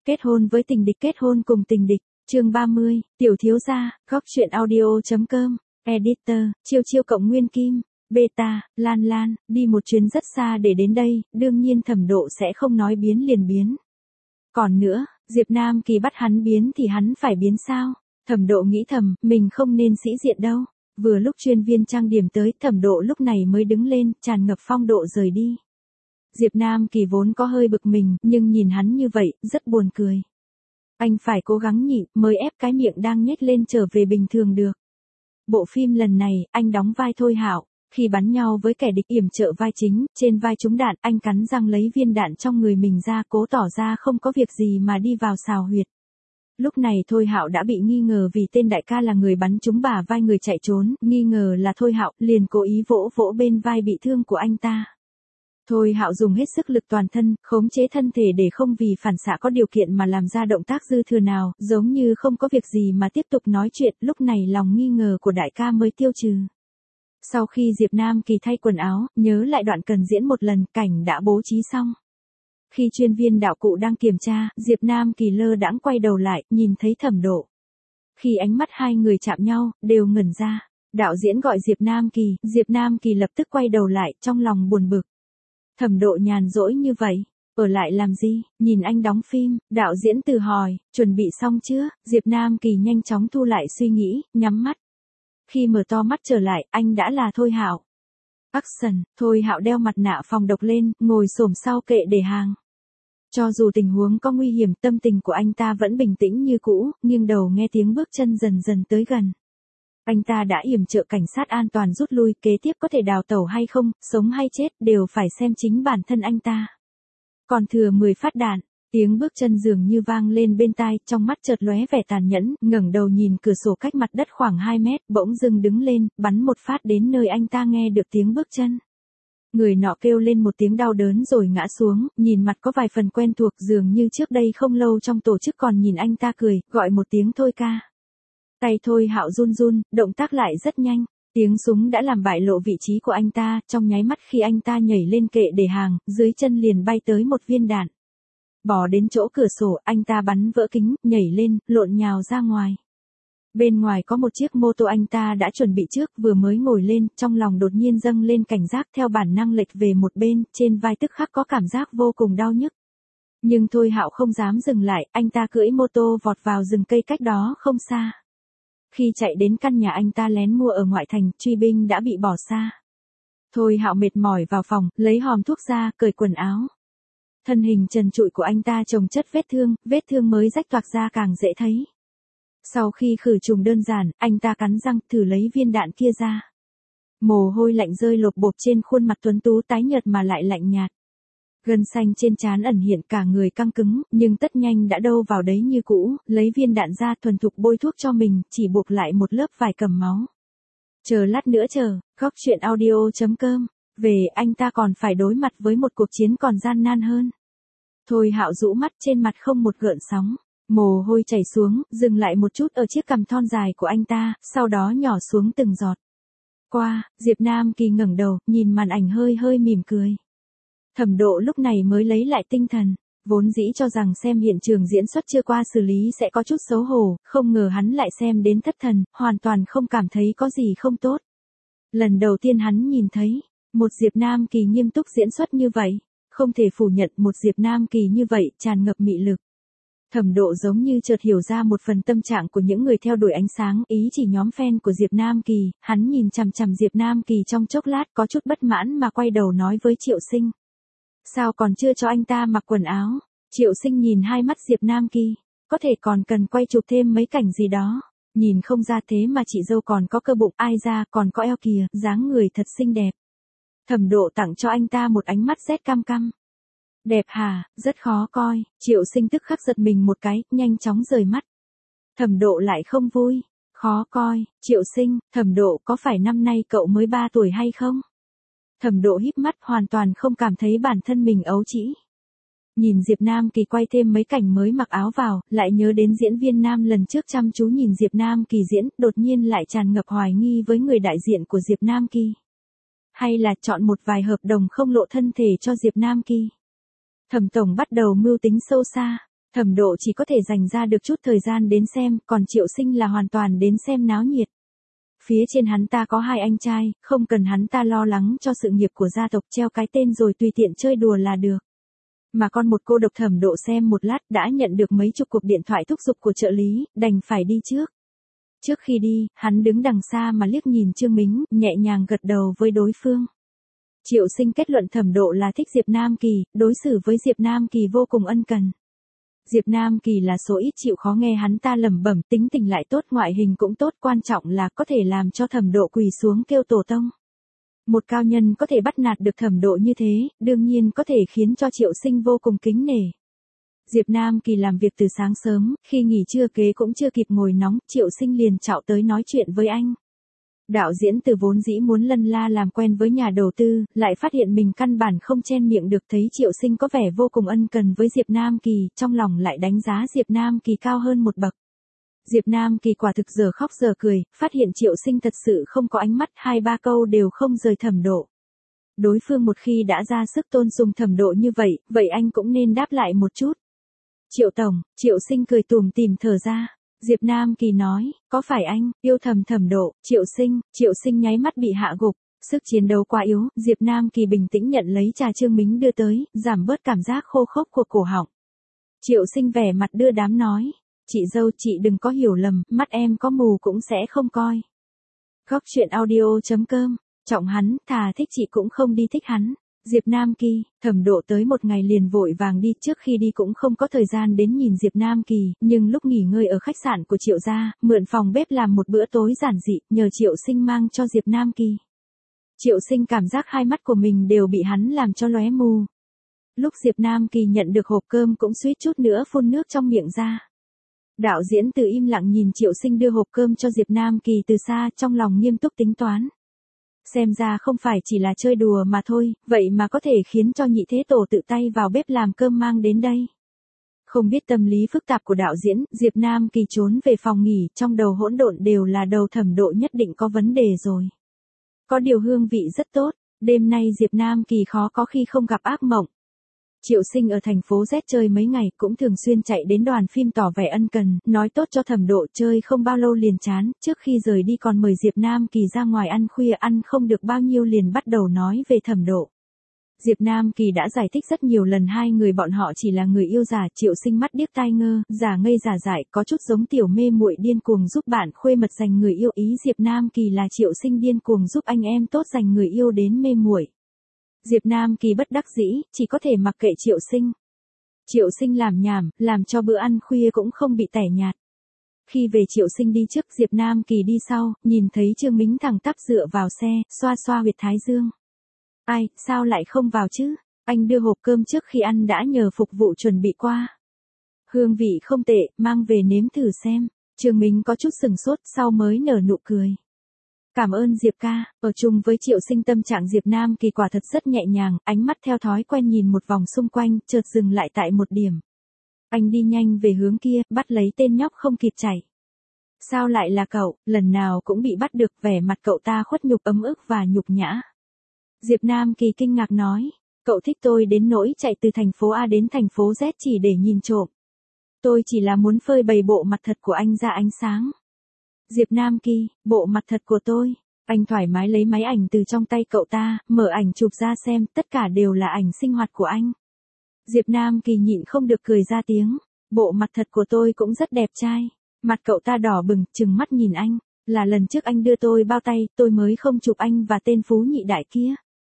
Kết hôn với tình địch, kết hôn cùng tình địch, chương 30, tiểu thiếu gia, góc truyện audio.com, editor, Chiêu Chiêu cộng Nguyên Kim, beta, Lan Lan, đi một chuyến rất xa để đến đây, đương nhiên Thẩm Độ sẽ không nói biến liền biến. Còn nữa, Diệp Nam Kỳ bắt hắn biến thì hắn phải biến sao? Thẩm Độ nghĩ thầm, mình không nên sĩ diện đâu. Vừa lúc chuyên viên trang điểm tới, Thẩm Độ lúc này mới đứng lên, tràn ngập phong độ rời đi. Diệp Nam Kỳ vốn có hơi bực mình, nhưng nhìn hắn như vậy, rất buồn cười. Anh phải cố gắng nhịn, mới ép cái miệng đang nhếch lên trở về bình thường được. Bộ phim lần này, anh đóng vai Thôi Hạo. Khi bắn nhau với kẻ địch yểm trợ vai chính, trên vai trúng đạn, anh cắn răng lấy viên đạn trong người mình ra, cố tỏ ra không có việc gì mà đi vào xào huyệt. Lúc này Thôi Hạo đã bị nghi ngờ vì tên đại ca là người bắn trúng bả vai người chạy trốn, nghi ngờ là Thôi Hạo, liền cố ý vỗ vỗ bên vai bị thương của anh ta. Thôi Hạo dùng hết sức lực toàn thân, khống chế thân thể để không vì phản xạ có điều kiện mà làm ra động tác dư thừa nào, giống như không có việc gì mà tiếp tục nói chuyện, lúc này lòng nghi ngờ của đại ca mới tiêu trừ. Sau khi Diệp Nam Kỳ thay quần áo, nhớ lại đoạn cần diễn một lần, cảnh đã bố trí xong. Khi chuyên viên đạo cụ đang kiểm tra, Diệp Nam Kỳ lơ đãng quay đầu lại, nhìn thấy Thẩm Độ. Khi ánh mắt hai người chạm nhau, đều ngẩn ra. Đạo diễn gọi Diệp Nam Kỳ lập tức quay đầu lại, trong lòng buồn bực. Thẩm Độ nhàn rỗi như vậy, ở lại làm gì, nhìn anh đóng phim, đạo diễn tự hỏi, chuẩn bị xong chưa? Diệp Nam Kỳ nhanh chóng thu lại suy nghĩ, nhắm mắt. Khi mở to mắt trở lại, anh đã là Thôi Hạo. Action, Thôi Hạo đeo mặt nạ phòng độc lên, ngồi xổm sau kệ để hàng. Cho dù tình huống có nguy hiểm, tâm tình của anh ta vẫn bình tĩnh như cũ, nghiêng đầu nghe tiếng bước chân dần dần tới gần. Anh ta đã yểm trợ cảnh sát an toàn rút lui, kế tiếp có thể đào tẩu hay không, sống hay chết, đều phải xem chính bản thân anh ta. Còn thừa 10 phát đạn, tiếng bước chân dường như vang lên bên tai, trong mắt chợt lóe vẻ tàn nhẫn, ngẩng đầu nhìn cửa sổ cách mặt đất khoảng 2 mét, bỗng dưng đứng lên, bắn một phát đến nơi anh ta nghe được tiếng bước chân. Người nọ kêu lên một tiếng đau đớn rồi ngã xuống, nhìn mặt có vài phần quen thuộc, dường như trước đây không lâu trong tổ chức còn nhìn anh ta cười, gọi một tiếng Thôi ca. Tay Thôi Hạo run run, động tác lại rất nhanh, tiếng súng đã làm bại lộ vị trí của anh ta, trong nháy mắt khi anh ta nhảy lên kệ để hàng, dưới chân liền bay tới một viên đạn. Bỏ đến chỗ cửa sổ, anh ta bắn vỡ kính, nhảy lên, lộn nhào ra ngoài. Bên ngoài có một chiếc mô tô anh ta đã chuẩn bị trước, vừa mới ngồi lên, trong lòng đột nhiên dâng lên cảnh giác, theo bản năng lệch về một bên, trên vai tức khắc có cảm giác vô cùng đau nhức. Nhưng Thôi Hạo không dám dừng lại, anh ta cưỡi mô tô vọt vào rừng cây cách đó không xa. Khi chạy đến căn nhà anh ta lén mua ở ngoại thành, truy binh đã bị bỏ xa. Thôi Hạo mệt mỏi vào phòng, lấy hòm thuốc ra, cởi quần áo. Thân hình trần trụi của anh ta chồng chất vết thương mới rách toạc ra càng dễ thấy. Sau khi khử trùng đơn giản, anh ta cắn răng thử lấy viên đạn kia ra. Mồ hôi lạnh rơi lộp bộp trên khuôn mặt tuấn tú tái nhợt mà lại lạnh nhạt. Gân xanh trên trán ẩn hiện, cả người căng cứng, nhưng tất nhanh đã đâu vào đấy như cũ, lấy viên đạn ra thuần thục bôi thuốc cho mình, chỉ buộc lại một lớp vải cầm máu. Chờ lát nữa góc truyện audio.com, về anh ta còn phải đối mặt với một cuộc chiến còn gian nan hơn. Thôi Hạo rũ mắt, trên mặt không một gợn sóng, mồ hôi chảy xuống, dừng lại một chút ở chiếc cằm thon dài của anh ta, sau đó nhỏ xuống từng giọt. Diệp Nam Kỳ ngẩng đầu, nhìn màn ảnh hơi mỉm cười. Thẩm Độ lúc này mới lấy lại tinh thần, vốn dĩ cho rằng xem hiện trường diễn xuất chưa qua xử lý sẽ có chút xấu hổ, không ngờ hắn lại xem đến thất thần, hoàn toàn không cảm thấy có gì không tốt. Lần đầu tiên hắn nhìn thấy, một Diệp Nam Kỳ nghiêm túc diễn xuất như vậy, không thể phủ nhận một Diệp Nam Kỳ như vậy, tràn ngập mị lực. Thẩm Độ giống như chợt hiểu ra một phần tâm trạng của những người theo đuổi ánh sáng, ý chỉ nhóm fan của Diệp Nam Kỳ, hắn nhìn chằm chằm Diệp Nam Kỳ trong chốc lát có chút bất mãn mà quay đầu nói với Triệu Sinh. Sao còn chưa cho anh ta mặc quần áo? Triệu Sinh nhìn hai mắt Diệp Nam Kỳ, có thể còn cần quay chụp thêm mấy cảnh gì đó. Nhìn không ra thế mà chị dâu còn có cơ bụng, ai ra còn có eo kìa, dáng người thật xinh đẹp. Thẩm Độ tặng cho anh ta một ánh mắt rét cam cam. Đẹp hả, rất khó coi, Triệu Sinh tức khắc giật mình một cái, nhanh chóng rời mắt. Thẩm Độ lại không vui, khó coi, Triệu Sinh, Thẩm Độ có phải năm nay cậu mới 3 tuổi hay không? Thẩm Độ híp mắt, hoàn toàn không cảm thấy bản thân mình ấu trĩ. Nhìn Diệp Nam Kỳ quay thêm mấy cảnh mới mặc áo vào, lại nhớ đến diễn viên nam lần trước chăm chú nhìn Diệp Nam Kỳ diễn, đột nhiên lại tràn ngập hoài nghi với người đại diện của Diệp Nam Kỳ. Hay là chọn một vài hợp đồng không lộ thân thể cho Diệp Nam Kỳ. Thẩm tổng bắt đầu mưu tính sâu xa. Thẩm Độ chỉ có thể dành ra được chút thời gian đến xem, còn Triệu Sinh là hoàn toàn đến xem náo nhiệt. Phía trên hắn ta có 2 anh trai, không cần hắn ta lo lắng cho sự nghiệp của gia tộc, treo cái tên rồi tùy tiện chơi đùa là được. Mà con một cô độc Thẩm Độ xem một lát đã nhận được mấy chục cuộc điện thoại thúc giục của trợ lý, đành phải đi trước. Trước khi đi, hắn đứng đằng xa mà liếc nhìn Trương Mính, nhẹ nhàng gật đầu với đối phương. Triệu Sinh kết luận Thẩm Độ là thích Diệp Nam Kỳ, đối xử với Diệp Nam Kỳ vô cùng ân cần. Diệp Nam Kỳ là số ít chịu khó nghe hắn ta lẩm bẩm, tính tình lại tốt, ngoại hình cũng tốt, quan trọng là có thể làm cho Thẩm Độ quỳ xuống kêu tổ tông. Một cao nhân có thể bắt nạt được Thẩm Độ như thế, đương nhiên có thể khiến cho Triệu Sinh vô cùng kính nể. Diệp Nam Kỳ làm việc từ sáng sớm, khi nghỉ trưa kế cũng chưa kịp ngồi nóng, Triệu Sinh liền chạo tới nói chuyện với anh. Đạo diễn Từ vốn dĩ muốn lân la làm quen với nhà đầu tư, lại phát hiện mình căn bản không chen miệng được, thấy Triệu Sinh có vẻ vô cùng ân cần với Diệp Nam Kỳ, trong lòng lại đánh giá Diệp Nam Kỳ cao hơn một bậc. Diệp Nam Kỳ quả thực giờ khóc giờ cười, phát hiện Triệu Sinh thật sự không có ánh mắt, 2-3 câu đều không rời Thẩm Độ. Đối phương một khi đã ra sức tôn sùng Thẩm Độ như vậy, vậy anh cũng nên đáp lại một chút. Triệu tổng, Triệu Sinh cười tủm tỉm thở ra. Diệp Nam Kỳ nói, có phải anh yêu Thẩm Độ? Triệu Sinh nháy mắt bị hạ gục, sức chiến đấu quá yếu. Diệp Nam Kỳ bình tĩnh nhận lấy trà Trương Mính đưa tới, giảm bớt cảm giác khô khốc của cổ họng. Triệu Sinh vẻ mặt đưa đám nói, chị dâu, chị đừng có hiểu lầm, mắt em có mù cũng sẽ không coi. Góc truyện audio.com, trọng hắn, thà thích chị cũng không đi thích hắn. Diệp Nam Kỳ, Thẩm Độ tới một ngày liền vội vàng đi, trước khi đi cũng không có thời gian đến nhìn Diệp Nam Kỳ, nhưng lúc nghỉ ngơi ở khách sạn của Triệu gia, mượn phòng bếp làm một bữa tối giản dị, nhờ Triệu Sinh mang cho Diệp Nam Kỳ. Triệu Sinh cảm giác hai mắt của mình đều bị hắn làm cho lóe mù. Lúc Diệp Nam Kỳ nhận được hộp cơm cũng suýt chút nữa phun nước trong miệng ra. Đạo diễn Từ im lặng nhìn Triệu Sinh đưa hộp cơm cho Diệp Nam Kỳ từ xa, trong lòng nghiêm túc tính toán. Xem ra không phải chỉ là chơi đùa mà thôi, vậy mà có thể khiến cho nhị thế tổ tự tay vào bếp làm cơm mang đến đây. Không biết tâm lý phức tạp của đạo diễn, Diệp Nam Kỳ trốn về phòng nghỉ, trong đầu hỗn độn đều là đầu Thẩm Độ nhất định có vấn đề rồi. Có điều hương vị rất tốt, đêm nay Diệp Nam Kỳ khó có khi không gặp ác mộng. Triệu Sinh ở thành phố Z chơi mấy ngày, cũng thường xuyên chạy đến đoàn phim tỏ vẻ ân cần, nói tốt cho Thẩm Độ, chơi không bao lâu liền chán, trước khi rời đi còn mời Diệp Nam Kỳ ra ngoài ăn khuya, ăn không được bao nhiêu liền bắt đầu nói về Thẩm Độ. Diệp Nam Kỳ đã giải thích rất nhiều lần hai người bọn họ chỉ là người yêu giả. Triệu Sinh mắt điếc tai ngơ, giả ngây giả dại, có chút giống tiểu mê muội điên cuồng giúp bạn khuê mật giành người yêu, ý Diệp Nam Kỳ là Triệu Sinh điên cuồng giúp anh em tốt giành người yêu đến mê muội. Diệp Nam Kỳ bất đắc dĩ, chỉ có thể mặc kệ Triệu Sinh. Triệu Sinh làm nhảm, làm cho bữa ăn khuya cũng không bị tẻ nhạt. Khi về Triệu Sinh đi trước, Diệp Nam Kỳ đi sau, nhìn thấy Trương Mính thẳng tắp dựa vào xe, xoa xoa huyệt thái dương. Ai, sao lại không vào chứ? Anh đưa hộp cơm trước khi ăn đã nhờ phục vụ chuẩn bị qua. Hương vị không tệ, mang về nếm thử xem. Trương Mính có chút sừng sốt, sau mới nở nụ cười. Cảm ơn Diệp ca. Ở chung với Triệu Sinh tâm trạng Diệp Nam Kỳ quả thật rất nhẹ nhàng, ánh mắt theo thói quen nhìn một vòng xung quanh, chợt dừng lại tại một điểm. Anh đi nhanh về hướng kia, bắt lấy tên nhóc không kịp chạy. Sao lại là cậu, lần nào cũng bị bắt được, vẻ mặt cậu ta khuất nhục, ấm ức và nhục nhã. Diệp Nam Kỳ kinh ngạc nói, cậu thích tôi đến nỗi chạy từ thành phố A đến thành phố Z chỉ để nhìn trộm. Tôi chỉ là muốn phơi bày bộ mặt thật của anh ra ánh sáng. Diệp Nam Kỳ, bộ mặt thật của tôi. Anh thoải mái lấy máy ảnh từ trong tay cậu ta, mở ảnh chụp ra xem, tất cả đều là ảnh sinh hoạt của anh. Diệp Nam Kỳ nhịn không được cười ra tiếng, bộ mặt thật của tôi cũng rất đẹp trai. Mặt cậu ta đỏ bừng, trừng mắt nhìn anh, là lần trước anh đưa tôi bao tay, tôi mới không chụp anh và tên phú nhị đại kia.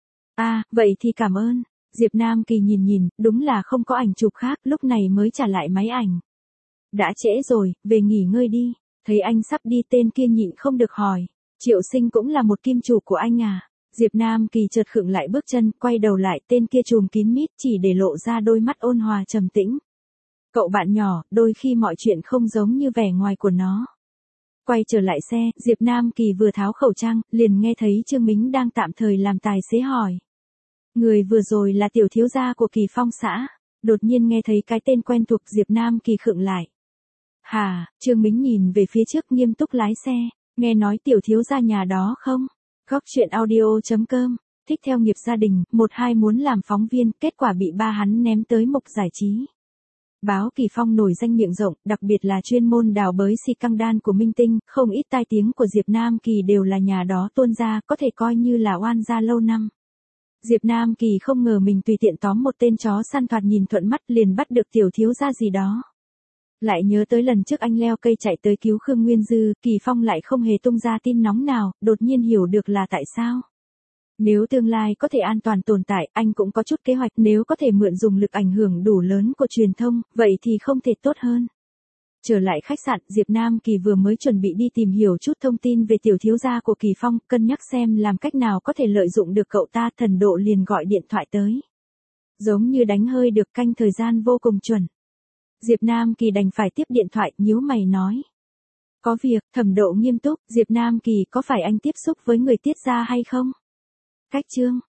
À, vậy thì cảm ơn. Diệp Nam Kỳ nhìn, đúng là không có ảnh chụp khác, lúc này mới trả lại máy ảnh. Đã trễ rồi, về nghỉ ngơi đi. Thấy anh sắp đi, tên kia nhịn không được hỏi, Triệu Sinh cũng là một kim chủ của anh à? Diệp Nam Kỳ chợt khựng lại bước chân, quay đầu lại, tên kia trùm kín mít chỉ để lộ ra đôi mắt ôn hòa trầm tĩnh. Cậu bạn nhỏ, đôi khi mọi chuyện không giống như vẻ ngoài của nó. Quay trở lại xe, Diệp Nam Kỳ vừa tháo khẩu trang, liền nghe thấy Trương Mính đang tạm thời làm tài xế hỏi. Người vừa rồi là tiểu thiếu gia của Kỳ Phong xã. Đột nhiên nghe thấy cái tên quen thuộc, Diệp Nam Kỳ khựng lại. Hà, Trương Mính nhìn về phía trước nghiêm túc lái xe, nghe nói tiểu thiếu gia nhà đó không? Góc truyện audio.com, thích theo nghiệp gia đình, 1-2 muốn làm phóng viên, kết quả bị ba hắn ném tới Mục Giải Trí. báo Kỳ Phong nổi danh miệng rộng, đặc biệt là chuyên môn đào bới si căng đan của minh tinh, không ít tai tiếng của Diệp Nam Kỳ đều là nhà đó tuôn ra, có thể coi như là oan gia lâu năm. Diệp Nam Kỳ không ngờ mình tùy tiện tóm một tên chó săn thoạt nhìn thuận mắt liền bắt được tiểu thiếu gia gì đó. Lại nhớ tới lần trước anh leo cây chạy tới cứu Khương Nguyên Dư, Kỳ Phong lại không hề tung ra tin nóng nào, đột nhiên hiểu được là tại sao. Nếu tương lai có thể an toàn tồn tại, anh cũng có chút kế hoạch, nếu có thể mượn dùng lực ảnh hưởng đủ lớn của truyền thông, vậy thì không thể tốt hơn. Trở lại khách sạn, Diệp Nam Kỳ vừa mới chuẩn bị đi tìm hiểu chút thông tin về tiểu thiếu gia của Kỳ Phong, cân nhắc xem làm cách nào có thể lợi dụng được cậu ta, Thần Độ liền gọi điện thoại tới. Giống như đánh hơi được, canh thời gian vô cùng chuẩn. Diệp Nam Kỳ đành phải tiếp điện thoại, nhíu mày nói. Có việc. Thẩm Độ nghiêm túc, Diệp Nam Kỳ, có phải anh tiếp xúc với người Tiết gia hay không? Cách chương.